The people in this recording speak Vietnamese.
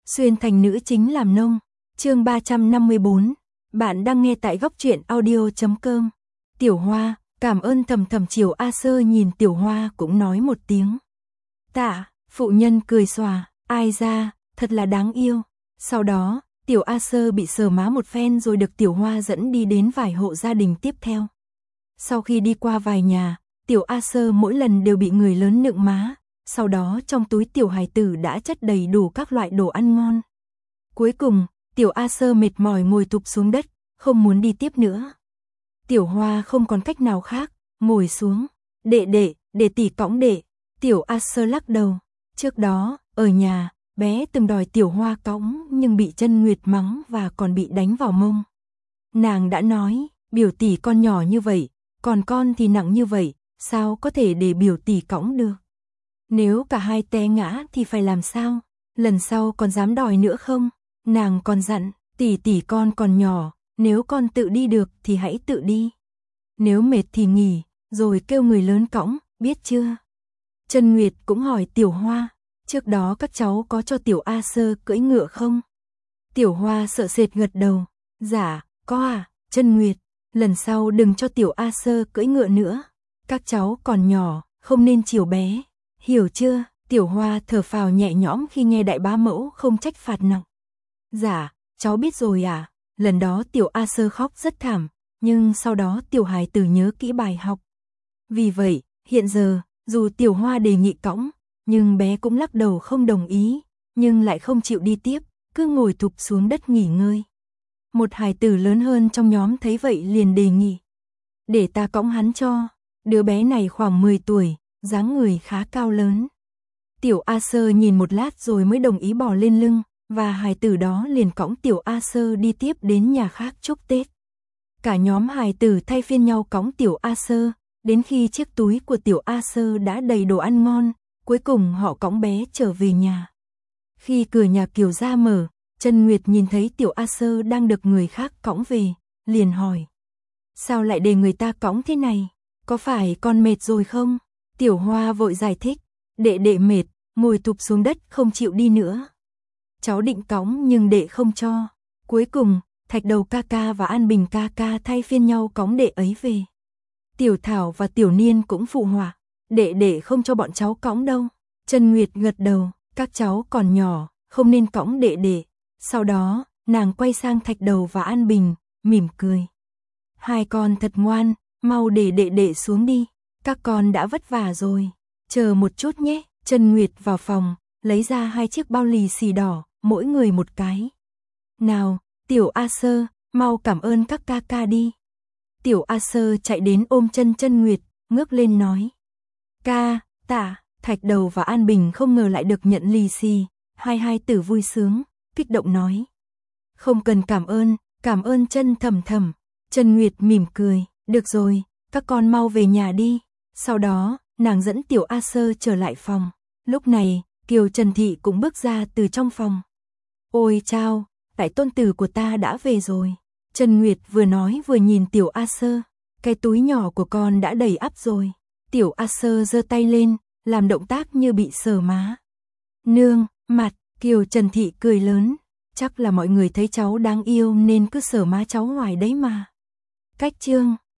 xuyên thành nữ chính làm nông. Chương 354. Bạn đang nghe tại góc truyện audio.com. Tiểu Hoa, cảm ơn thầm thầm. Triều A Sơ nhìn Tiểu Hoa cũng nói một tiếng tạ. Phụ nhân cười xòa, ai ra, thật là đáng yêu. Sau đó, Tiểu A Sơ bị sờ má một phen rồi được Tiểu Hoa dẫn đi đến vài hộ gia đình tiếp theo. Sau khi đi qua vài nhà, Tiểu A Sơ mỗi lần đều bị người lớn nựng má, sau đó trong túi tiểu hài tử đã chất đầy đủ các loại đồ ăn ngon. Cuối cùng, Tiểu A Sơ mệt mỏi ngồi thụp xuống đất, không muốn đi tiếp nữa. Tiểu Hoa không còn cách nào khác, ngồi xuống, để tỷ cõng đệ. Tiểu A Sơ lắc đầu, trước đó, ở nhà, bé từng đòi Tiểu Hoa cõng nhưng bị Chân Nguyệt mắng và còn bị đánh vào mông. Nàng đã nói, biểu tỷ con nhỏ như vậy, còn con thì nặng như vậy, sao có thể để biểu tỷ cõng được? Nếu cả hai té ngã thì phải làm sao? Lần sau còn dám đòi nữa không? Nàng còn dặn, tỷ con còn nhỏ, nếu con tự đi được thì hãy tự đi. Nếu mệt thì nghỉ, rồi kêu người lớn cõng, biết chưa? Chân Nguyệt cũng hỏi Tiểu Hoa, trước đó các cháu có cho Tiểu A Sơ cưỡi ngựa không? Tiểu Hoa sợ sệt gật đầu, dạ, có à, Chân Nguyệt, lần sau đừng cho Tiểu A Sơ cưỡi ngựa nữa, các cháu còn nhỏ, không nên chiều bé, hiểu chưa? Tiểu Hoa thở phào nhẹ nhõm khi nghe đại bá mẫu không trách phạt nặng. Dạ, cháu biết rồi à, lần đó Tiểu A Sơ khóc rất thảm, nhưng sau đó Tiểu hài tử nhớ kỹ bài học. Vì vậy, hiện giờ, dù Tiểu Hoa đề nghị cõng, nhưng bé cũng lắc đầu không đồng ý, nhưng lại không chịu đi tiếp, cứ ngồi thụp xuống đất nghỉ ngơi. Một hài tử lớn hơn trong nhóm thấy vậy liền đề nghị, để ta cõng hắn cho. Đứa bé này khoảng 10 tuổi, dáng người khá cao lớn. Tiểu A Sơ nhìn một lát rồi mới đồng ý bò lên lưng, và hài tử đó liền cõng Tiểu A Sơ đi tiếp đến nhà khác chúc Tết. Cả nhóm hài tử thay phiên nhau cõng Tiểu A Sơ, đến khi chiếc túi của Tiểu A Sơ đã đầy đồ ăn ngon, cuối cùng họ cõng bé trở về nhà. Khi cửa nhà Kiều ra mở, Chân Nguyệt nhìn thấy Tiểu A Sơ đang được người khác cõng về, liền hỏi, sao lại để người ta cõng thế này? Có phải con mệt rồi không? Tiểu Hoa vội giải thích, đệ mệt, ngồi thụp xuống đất không chịu đi nữa. Cháu định cõng nhưng đệ không cho. Cuối cùng, Thạch Đầu ca ca và An Bình ca ca thay phiên nhau cõng đệ ấy về. Tiểu Thảo và Tiểu Niên cũng phụ họa, đệ không cho bọn cháu cõng đâu. Chân Nguyệt gật đầu, các cháu còn nhỏ, không nên cõng đệ. Sau đó, nàng quay sang Thạch Đầu và An Bình, mỉm cười. Hai con thật ngoan, mau để đệ xuống đi, các con đã vất vả rồi. Chờ một chút nhé. Chân Nguyệt vào phòng, lấy ra 2 chiếc bao lì xì đỏ, mỗi người một cái. Nào, Tiểu A Sơ, mau cảm ơn các ca ca đi. Tiểu A Sơ chạy đến ôm Chân Nguyệt, ngước lên nói. Ca, tạ. Thạch Đầu và An Bình không ngờ lại được nhận lì xì, hai tử vui sướng, kích động nói. Không cần cảm ơn Chân thầm. Chân Nguyệt mỉm cười, được rồi, các con mau về nhà đi. Sau đó, nàng dẫn Tiểu A Sơ trở lại phòng. Lúc này, Kiều Trần Thị cũng bước ra từ trong phòng. Ôi chao, đại tôn tử của ta đã về rồi. Chân Nguyệt vừa nói vừa nhìn Tiểu A Sơ, cái túi nhỏ của con đã đầy ắp rồi. Tiểu A Sơ giơ tay lên, làm động tác như bị sờ má. Nương, mặt, Kiều Trần Thị cười lớn, chắc là mọi người thấy cháu đáng yêu nên cứ sờ má cháu hoài đấy mà. Cách chương